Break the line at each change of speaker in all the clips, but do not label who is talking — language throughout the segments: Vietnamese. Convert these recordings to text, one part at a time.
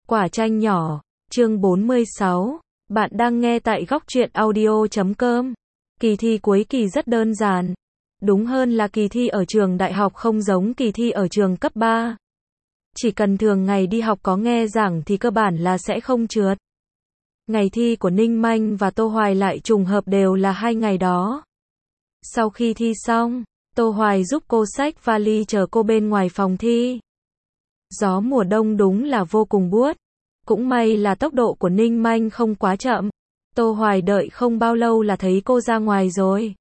Quả chanh nhỏ, chương 46. Bạn đang nghe tại góc truyện audio.com. Kỳ thi cuối kỳ rất đơn giản. Đúng hơn là kỳ thi ở trường đại học không giống kỳ thi ở trường cấp 3. Chỉ cần thường ngày đi học có nghe giảng thì cơ bản là sẽ không trượt. Ngày thi của Ninh Manh và Tô Hoài lại trùng hợp đều là hai ngày đó. Sau khi thi xong, Tô Hoài giúp cô xách vali chờ cô bên ngoài phòng thi. Gió mùa đông đúng là vô cùng buốt. Cũng may là tốc độ của Ninh Manh không quá chậm. Tô Hoài đợi không bao lâu là thấy cô ra ngoài rồi.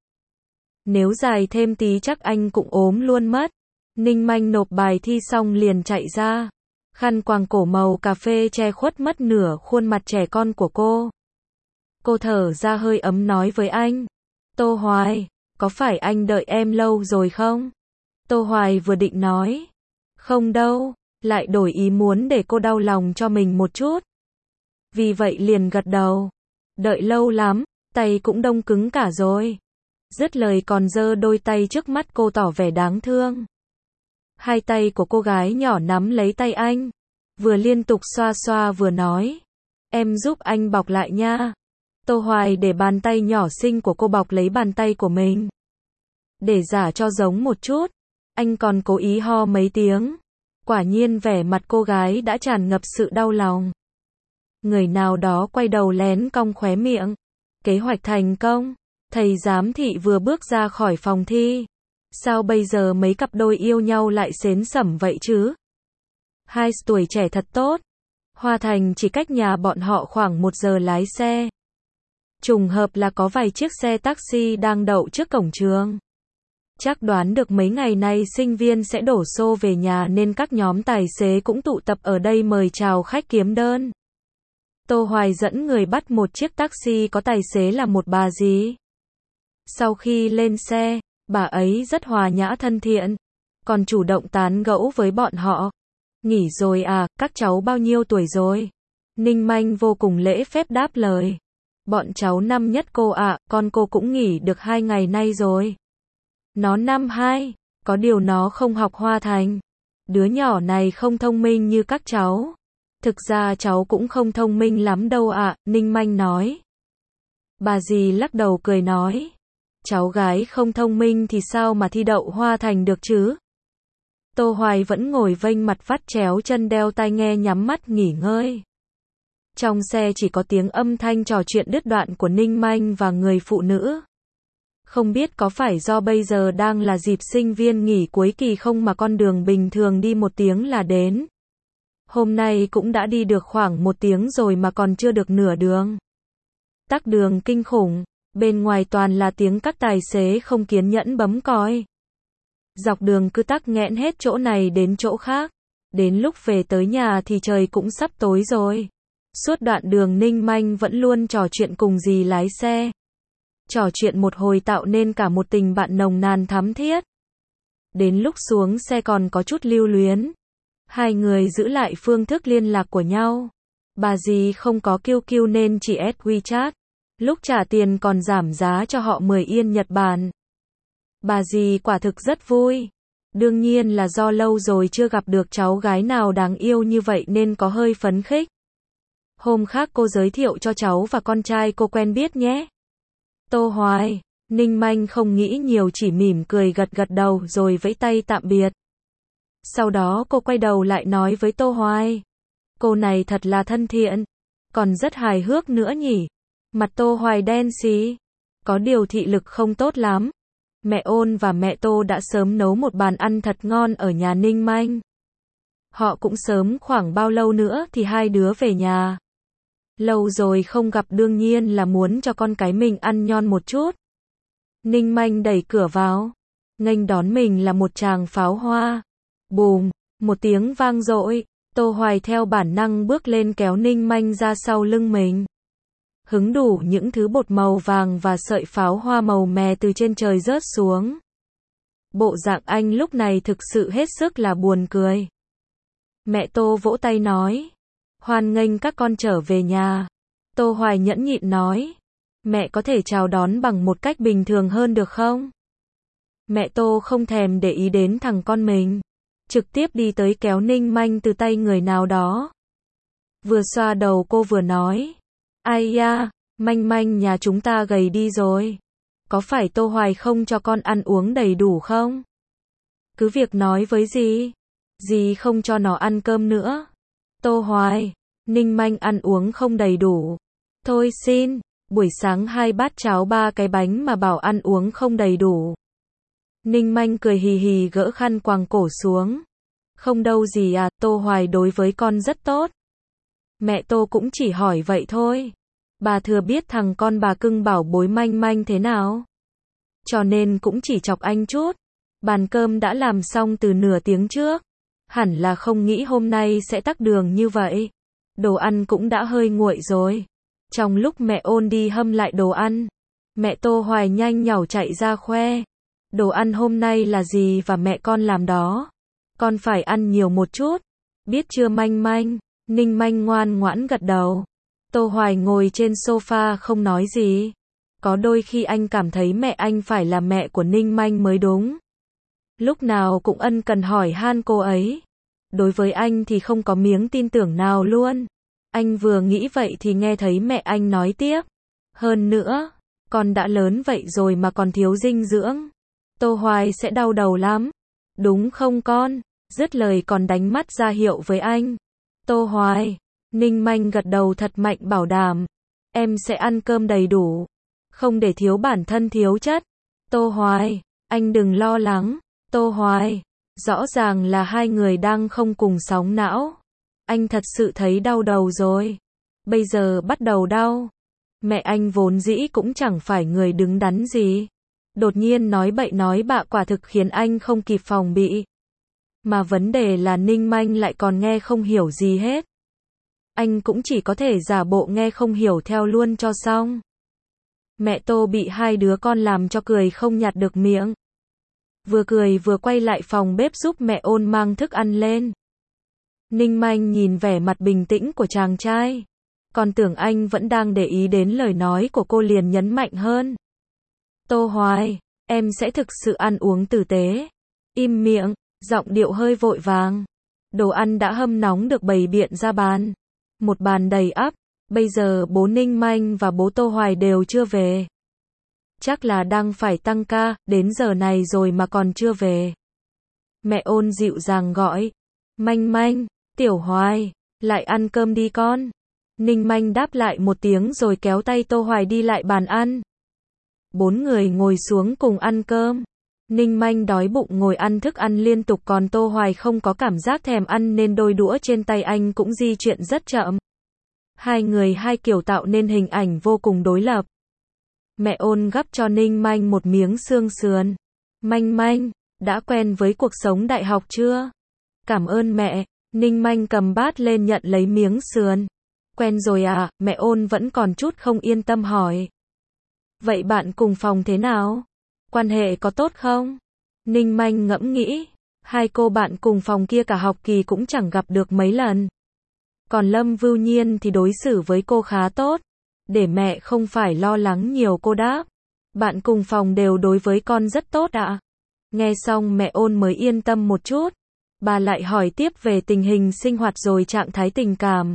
Nếu dài thêm tí chắc anh cũng ốm luôn mất. Ninh Manh nộp bài thi xong liền chạy ra. Khăn quàng cổ màu cà phê che khuất mất nửa khuôn mặt trẻ con của cô. Cô thở ra hơi ấm nói với anh. Tô Hoài, có phải anh đợi em lâu rồi không? Tô Hoài vừa định nói. Không đâu, lại đổi ý muốn để cô đau lòng cho mình một chút. Vì vậy liền gật đầu. Đợi lâu lắm, tay cũng đông cứng cả rồi. Dứt lời còn giơ đôi tay trước mắt cô tỏ vẻ đáng thương. Hai tay của cô gái nhỏ nắm lấy tay anh. Vừa liên tục xoa xoa vừa nói. Em giúp anh bọc lại nha. Tô Hoài để bàn tay nhỏ xinh của cô bọc lấy bàn tay của mình. Để giả cho giống một chút, anh còn cố ý ho mấy tiếng. Quả nhiên vẻ mặt cô gái đã tràn ngập sự đau lòng. Người nào đó quay đầu lén cong khóe miệng. Kế hoạch thành công. Thầy giám thị vừa bước ra khỏi phòng thi. Sao bây giờ mấy cặp đôi yêu nhau lại xến xẩm vậy chứ? Hai tuổi trẻ thật tốt. Hoa Thành chỉ cách nhà bọn họ khoảng 1 giờ lái xe. Trùng hợp là có vài chiếc xe taxi đang đậu trước cổng trường. Chắc đoán được mấy ngày nay sinh viên sẽ đổ xô về nhà nên các nhóm tài xế cũng tụ tập ở đây mời chào khách kiếm đơn. Tô Hoài dẫn người bắt một chiếc taxi có tài xế là một bà dì. Sau khi lên xe, bà ấy rất hòa nhã thân thiện, còn chủ động tán gẫu với bọn họ. Nghỉ rồi à, các cháu bao nhiêu tuổi rồi? Ninh Manh vô cùng lễ phép đáp lời. Bọn cháu năm nhất cô ạ, con cô cũng nghỉ được 2 ngày nay rồi. Nó năm 2, có điều nó không học Hoa Thành. Đứa nhỏ này không thông minh như các cháu. Thực ra cháu cũng không thông minh lắm đâu ạ, Ninh Manh nói. Bà dì lắc đầu cười nói. Cháu gái không thông minh thì sao mà thi đậu Hoa Thành được chứ? Tô Hoài vẫn ngồi vênh mặt vắt chéo chân đeo tai nghe nhắm mắt nghỉ ngơi. Trong xe chỉ có tiếng âm thanh trò chuyện đứt đoạn của Ninh Manh và người phụ nữ. Không biết có phải do bây giờ đang là dịp sinh viên nghỉ cuối kỳ không mà con đường bình thường đi 1 tiếng là đến. Hôm nay cũng đã đi được khoảng 1 tiếng rồi mà còn chưa được nửa đường. Tắc đường kinh khủng, bên ngoài toàn là tiếng các tài xế không kiên nhẫn bấm còi. Dọc đường cứ tắc nghẽn hết chỗ này đến chỗ khác. Đến lúc về tới nhà thì trời cũng sắp tối rồi. Suốt đoạn đường Ninh Manh vẫn luôn trò chuyện cùng dì lái xe. Trò chuyện một hồi tạo nên cả một tình bạn nồng nàn thắm thiết. Đến lúc xuống xe còn có chút lưu luyến. Hai người giữ lại phương thức liên lạc của nhau. Bà dì không có QQ nên chỉ add WeChat. Lúc trả tiền còn giảm giá cho họ 10 Yên Nhật Bản. Bà dì quả thực rất vui. Đương nhiên là do lâu rồi chưa gặp được cháu gái nào đáng yêu như vậy nên có hơi phấn khích. Hôm khác cô giới thiệu cho cháu và con trai cô quen biết nhé. Tô Hoài, Ninh Manh không nghĩ nhiều chỉ mỉm cười gật gật đầu rồi vẫy tay tạm biệt. Sau đó cô quay đầu lại nói với Tô Hoài. Cô này thật là thân thiện. Còn rất hài hước nữa nhỉ. Mặt Tô Hoài đen xí. Có điều thị lực không tốt lắm. Mẹ Ôn và mẹ Tô đã sớm nấu một bàn ăn thật ngon ở nhà Ninh Manh. Họ cũng sớm khoảng bao lâu nữa thì hai đứa về nhà. Lâu rồi không gặp đương nhiên là muốn cho con cái mình ăn ngon một chút. Ninh Manh đẩy cửa vào. Nghênh đón mình là một tràng pháo hoa. Bùm, một tiếng vang dội. Tô Hoài theo bản năng bước lên kéo Ninh Manh ra sau lưng mình. Hứng đủ những thứ bột màu vàng và sợi pháo hoa màu mè từ trên trời rớt xuống. Bộ dạng anh lúc này thực sự hết sức là buồn cười. Mẹ Tô vỗ tay nói. Hoan nghênh các con trở về nhà. Tô Hoài nhẫn nhịn nói. Mẹ có thể chào đón bằng một cách bình thường hơn được không? Mẹ Tô không thèm để ý đến thằng con mình. Trực tiếp đi tới kéo Ninh Manh từ tay người nào đó. Vừa xoa đầu cô vừa nói. Ai da, Manh Manh nhà chúng ta gầy đi rồi. Có phải Tô Hoài không cho con ăn uống đầy đủ không? Cứ việc nói với dì. Dì không cho nó ăn cơm nữa. Tô Hoài, Ninh Manh ăn uống không đầy đủ. Thôi xin, buổi sáng 2 bát cháo 3 cái bánh mà bảo ăn uống không đầy đủ. Ninh Manh cười hì hì gỡ khăn quàng cổ xuống. Không đâu gì à, Tô Hoài đối với con rất tốt. Mẹ Tô cũng chỉ hỏi vậy thôi. Bà thừa biết thằng con bà cưng bảo bối Manh Manh thế nào. Cho nên cũng chỉ chọc anh chút. Bàn cơm đã làm xong từ nửa tiếng trước. Hẳn là không nghĩ hôm nay sẽ tắc đường như vậy. Đồ ăn cũng đã hơi nguội rồi. Trong lúc mẹ Ôn đi hâm lại đồ ăn, mẹ Tô Hoài nhanh nhảu chạy ra khoe. Đồ ăn hôm nay là gì và mẹ con làm đó. Con phải ăn nhiều một chút. Biết chưa Manh Manh? Ninh Manh ngoan ngoãn gật đầu. Tô Hoài ngồi trên sofa không nói gì. Có đôi khi anh cảm thấy mẹ anh phải là mẹ của Ninh Manh mới đúng. Lúc nào cũng ân cần hỏi han cô ấy. Đối với anh thì không có miếng tin tưởng nào luôn. Anh vừa nghĩ vậy thì nghe thấy mẹ anh nói tiếp. Hơn nữa, con đã lớn vậy rồi mà còn thiếu dinh dưỡng. Tô Hoài sẽ đau đầu lắm. Đúng không con? Dứt lời còn đánh mắt ra hiệu với anh. Tô Hoài, Ninh Manh gật đầu thật mạnh bảo đảm. Em sẽ ăn cơm đầy đủ. Không để thiếu bản thân thiếu chất. Tô Hoài, anh đừng lo lắng. Tô Hoài, rõ ràng là hai người đang không cùng sóng não. Anh thật sự thấy đau đầu rồi. Bây giờ bắt đầu đau. Mẹ anh vốn dĩ cũng chẳng phải người đứng đắn gì. Đột nhiên nói bậy nói bạ quả thực khiến anh không kịp phòng bị. Mà vấn đề là Ninh Manh lại còn nghe không hiểu gì hết. Anh cũng chỉ có thể giả bộ nghe không hiểu theo luôn cho xong. Mẹ Tô bị hai đứa con làm cho cười không nhặt được miệng. Vừa cười vừa quay lại phòng bếp giúp mẹ Ôn mang thức ăn lên. Ninh Manh nhìn vẻ mặt bình tĩnh của chàng trai. Còn tưởng anh vẫn đang để ý đến lời nói của cô liền nhấn mạnh hơn. Tô Hoài, em sẽ thực sự ăn uống tử tế. Im miệng, giọng điệu hơi vội vàng. Đồ ăn đã hâm nóng được bày biện ra bàn. Một bàn đầy ắp. Bây giờ bố Ninh Manh và bố Tô Hoài đều chưa về. Chắc là đang phải tăng ca, đến giờ này rồi mà còn chưa về. Mẹ Ôn dịu dàng gọi. Manh Manh, Tiểu Hoài, lại ăn cơm đi con. Ninh Manh đáp lại một tiếng rồi kéo tay Tô Hoài đi lại bàn ăn. 4 người ngồi xuống cùng ăn cơm. Ninh Manh đói bụng ngồi ăn thức ăn liên tục còn Tô Hoài không có cảm giác thèm ăn nên đôi đũa trên tay anh cũng di chuyển rất chậm. Hai người hai kiểu tạo nên hình ảnh vô cùng đối lập. Mẹ Ôn gắp cho Ninh Manh một miếng xương sườn. Manh Manh, đã quen với cuộc sống đại học chưa? Cảm ơn mẹ. Ninh Manh cầm bát lên nhận lấy miếng sườn. Quen rồi à? Mẹ Ôn vẫn còn chút không yên tâm hỏi. Vậy bạn cùng phòng thế nào? Quan hệ có tốt không? Ninh Manh ngẫm nghĩ. Hai cô bạn cùng phòng kia cả học kỳ cũng chẳng gặp được mấy lần. Còn Lâm Vưu Nhiên thì đối xử với cô khá tốt. Để mẹ không phải lo lắng nhiều cô đáp. Bạn cùng phòng đều đối với con rất tốt ạ. Nghe xong mẹ Ôn mới yên tâm một chút. Bà lại hỏi tiếp về tình hình sinh hoạt rồi trạng thái tình cảm.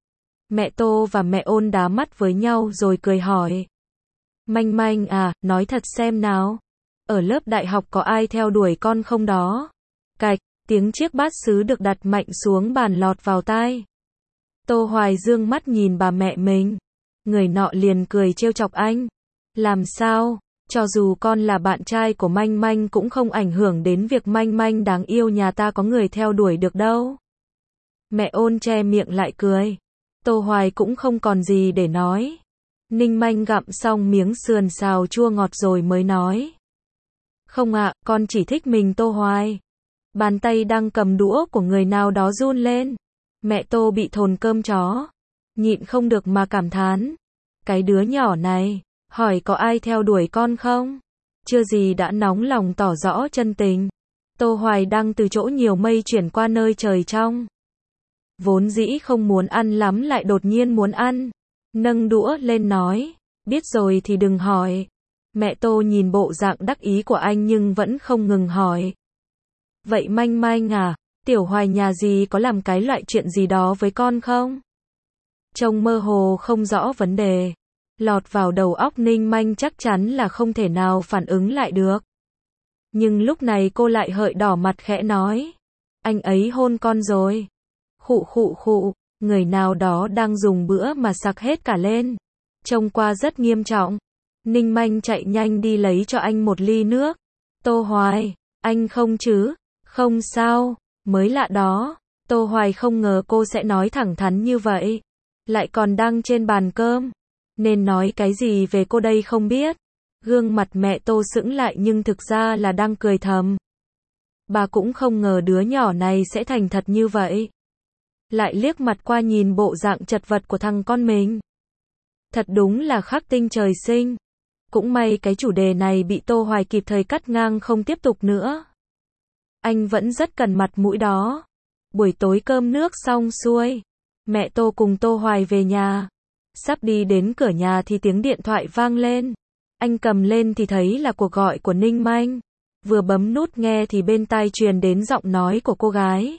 Mẹ Tô và mẹ Ôn đá mắt với nhau rồi cười hỏi. Manh Manh à, nói thật xem nào. Ở lớp đại học có ai theo đuổi con không đó? Cạch, tiếng chiếc bát sứ được đặt mạnh xuống bàn lọt vào tai. Tô Hoài dương mắt nhìn bà mẹ mình. Người nọ liền cười trêu chọc anh. Làm sao? Cho dù con là bạn trai của Manh Manh cũng không ảnh hưởng đến việc Manh Manh đáng yêu nhà ta có người theo đuổi được đâu. Mẹ Ôn che miệng lại cười. Tô Hoài cũng không còn gì để nói. Ninh Manh gặm xong miếng sườn xào chua ngọt rồi mới nói. Không ạ, con chỉ thích mình Tô Hoài. Bàn tay đang cầm đũa của người nào đó run lên. Mẹ Tô bị thồn cơm chó. Nhịn không được mà cảm thán. Cái đứa nhỏ này, hỏi có ai theo đuổi con không? Chưa gì đã nóng lòng tỏ rõ chân tình. Tô Hoài đang từ chỗ nhiều mây chuyển qua nơi trời trong. Vốn dĩ không muốn ăn lắm lại đột nhiên muốn ăn. Nâng đũa lên nói. Biết rồi thì đừng hỏi. Mẹ Tô nhìn bộ dạng đắc ý của anh nhưng vẫn không ngừng hỏi. Vậy Manh Manh à, Tiểu Hoài nhà gì có làm cái loại chuyện gì đó với con không? trông mơ hồ không rõ vấn đề. Lọt vào đầu óc Ninh Manh chắc chắn là không thể nào phản ứng lại được. Nhưng lúc này cô lại hợi đỏ mặt khẽ nói. Anh ấy hôn con rồi. Khụ khụ khụ, người nào đó đang dùng bữa mà sặc hết cả lên. Trông qua rất nghiêm trọng. Ninh Manh chạy nhanh đi lấy cho anh một ly nước. Tô Hoài, anh không chứ? Không sao, mới lạ đó. Tô Hoài không ngờ cô sẽ nói thẳng thắn như vậy. Lại còn đang trên bàn cơm. Nên nói cái gì về cô đây không biết. Gương mặt mẹ Tô sững lại nhưng thực ra là đang cười thầm. Bà cũng không ngờ đứa nhỏ này sẽ thành thật như vậy. Lại liếc mặt qua nhìn bộ dạng chật vật của thằng con mình. Thật đúng là khắc tinh trời sinh. Cũng may cái chủ đề này bị Tô Hoài kịp thời cắt ngang không tiếp tục nữa. Anh vẫn rất cần mặt mũi đó. Buổi tối cơm nước xong xuôi. Mẹ Tô cùng Tô Hoài về nhà. Sắp đi đến cửa nhà thì tiếng điện thoại vang lên. Anh cầm lên thì thấy là cuộc gọi của Ninh Manh. Vừa bấm nút nghe thì bên tai truyền đến giọng nói của cô gái.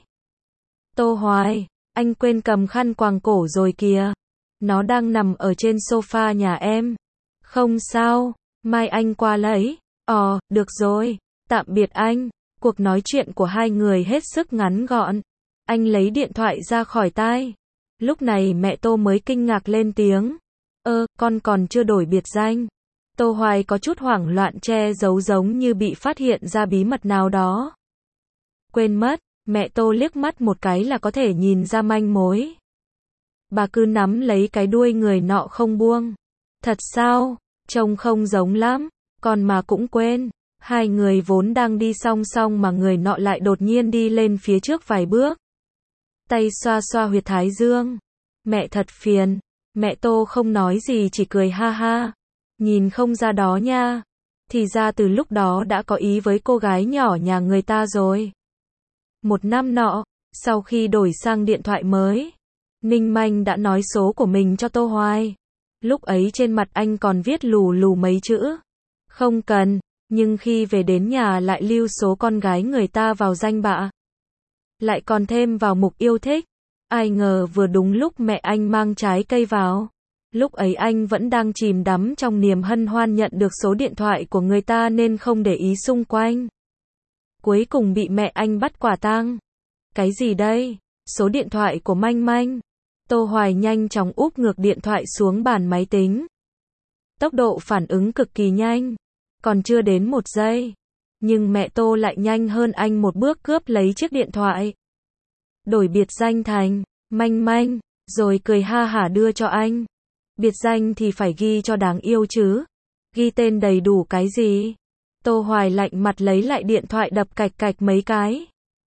Tô Hoài, anh quên cầm khăn quàng cổ rồi kìa. Nó đang nằm ở trên sofa nhà em. Không sao, mai anh qua lấy. Được rồi, tạm biệt anh. Cuộc nói chuyện của hai người hết sức ngắn gọn. Anh lấy điện thoại ra khỏi tai. Lúc này mẹ Tô mới kinh ngạc lên tiếng. Con còn chưa đổi biệt danh. Tô Hoài có chút hoảng loạn che giấu giống như bị phát hiện ra bí mật nào đó. Quên mất, mẹ Tô liếc mắt một cái là có thể nhìn ra manh mối. Bà cứ nắm lấy cái đuôi người nọ không buông. Thật sao? Trông không giống lắm, còn mà cũng quên. Hai người vốn đang đi song song mà người nọ lại đột nhiên đi lên phía trước vài bước. Tay xoa xoa huyệt thái dương. Mẹ thật phiền. Mẹ Tô không nói gì chỉ cười ha ha. Nhìn không ra đó nha. Thì ra từ lúc đó đã có ý với cô gái nhỏ nhà người ta rồi. Một năm nọ, sau khi đổi sang điện thoại mới, Ninh Manh đã nói số của mình cho Tô Hoài. Lúc ấy trên mặt anh còn viết lù lù mấy chữ. Không cần, nhưng khi về đến nhà lại lưu số con gái người ta vào danh bạ. Lại còn thêm vào mục yêu thích. Ai ngờ vừa đúng lúc mẹ anh mang trái cây vào. Lúc ấy anh vẫn đang chìm đắm trong niềm hân hoan nhận được số điện thoại của người ta nên không để ý xung quanh. Cuối cùng bị mẹ anh bắt quả tang. Cái gì đây? Số điện thoại của Manh Manh. Tô Hoài nhanh chóng úp ngược điện thoại xuống bàn máy tính. Tốc độ phản ứng cực kỳ nhanh. Còn chưa đến 1 giây. Nhưng mẹ Tô lại nhanh hơn anh một bước cướp lấy chiếc điện thoại. Đổi biệt danh thành Manh Manh, rồi cười ha hả đưa cho anh. Biệt danh thì phải ghi cho đáng yêu chứ. Ghi tên đầy đủ cái gì? Tô Hoài lạnh mặt lấy lại điện thoại đập cạch cạch mấy cái.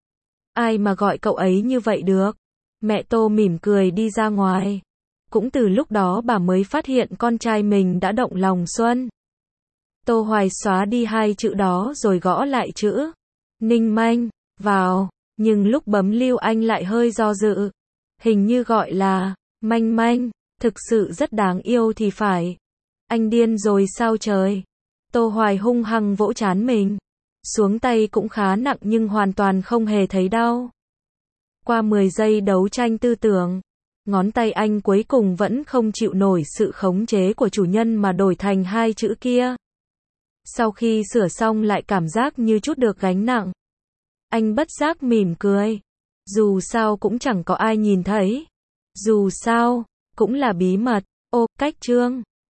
Ai mà gọi cậu ấy như vậy được? Mẹ Tô mỉm cười đi ra ngoài. Cũng từ lúc đó bà mới phát hiện con trai mình đã động lòng xuân. Tô Hoài xóa đi 2 chữ đó rồi gõ lại chữ Ninh Manh vào, nhưng lúc bấm lưu anh lại hơi do dự. Hình như gọi là Manh Manh, thực sự rất đáng yêu thì phải. Anh điên rồi sao trời? Tô Hoài hung hăng vỗ trán mình. Xuống tay cũng khá nặng nhưng hoàn toàn không hề thấy đau. Qua 10 giây đấu tranh tư tưởng, ngón tay anh cuối cùng vẫn không chịu nổi sự khống chế của chủ nhân mà đổi thành 2 chữ kia. Sau khi sửa xong lại cảm giác như chút được gánh nặng. Anh bất giác mỉm cười. Dù sao cũng chẳng có ai nhìn thấy. Dù sao, cũng là bí mật. Cách chương